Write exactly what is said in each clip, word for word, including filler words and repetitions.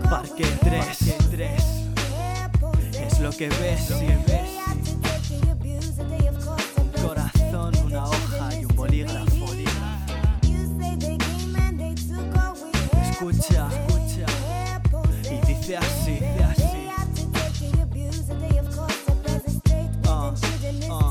Parque tres, es lo que ves, lo que ves. Un corazón, una hoja y un bolígrafo. Escucha, escucha, y dice así, dice así. Uh, uh.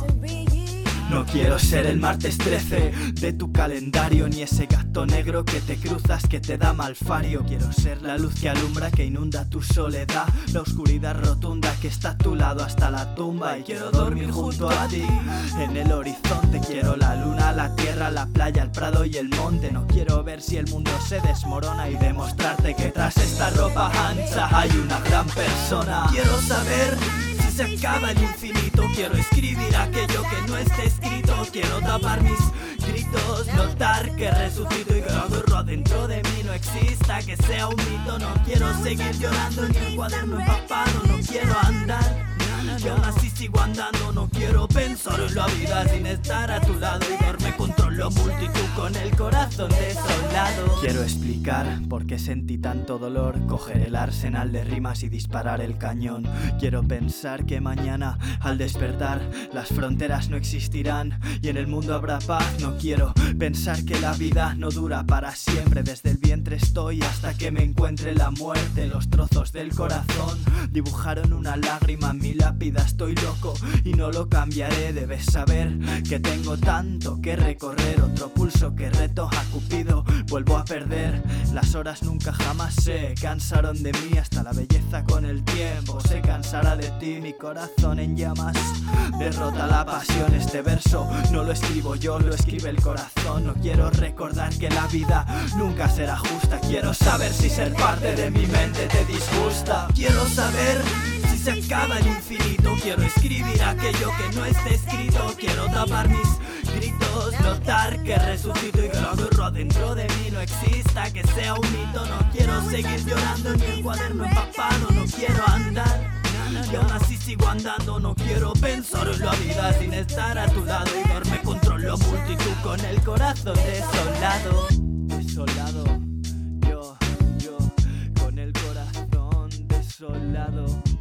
No quiero ser el martes trece de tu calendario, ni ese gato negro que te cruzas que te da malfario. Quiero ser la luz que alumbra, que inunda tu soledad, la oscuridad rotunda que está a tu lado hasta la tumba. Y quiero dormir junto a ti en el horizonte. Quiero la luna, la tierra, la playa, el prado y el monte. No quiero ver si el mundo se desmorona y demostrarte que tras esta ropa ancha hay una gran persona. Quiero saber si se acaba el infinito. Quiero escribir aquello que no esté escrito. Quiero tapar mis gritos, notar que resucito y que la guerra dentro de mí no exista, que sea un mito. No quiero seguir llorando ni el cuaderno empapado. No quiero andar y aún así sigo andando. No quiero pensar en la vida sin estar a tu lado y darme control multitud con el corazón desolado. Quiero explicar por qué sentí tanto dolor, coger el arsenal de rimas y disparar el cañón. Quiero pensar que mañana al despertar las fronteras no existirán y en el mundo habrá paz. No quiero pensar que la vida no dura para siempre. Desde el vientre estoy hasta que me encuentre la muerte. Los trozos del corazón dibujaron una lágrima en mi lápida. Estoy loco y no lo cambiaré. Debes saber que tengo tanto que recorrer. Otro pulso que reto a Cupido vuelvo a perder. Las horas nunca jamás se cansaron de mí. Hasta la belleza con el tiempo se cansará de ti. Mi corazón en llamas derrota la pasión. Este verso no lo escribo yo, lo escribe el corazón. No quiero recordar que la vida nunca será justa. Quiero saber si ser parte de mi mente te disgusta. Quiero saber si se acaba el infinito. Quiero escribir aquello que no esté escrito. Quiero tapar mis gritos, notar que resucito y que la guerra dentro de mí no exista, que sea un mito. No quiero seguir llorando ni el cuaderno empapado. No quiero andar y aún así sigo andando. No quiero pensar en la vida sin estar a tu lado y darme control la multitud con el corazón desolado. Desolado, yo, yo, con el corazón desolado.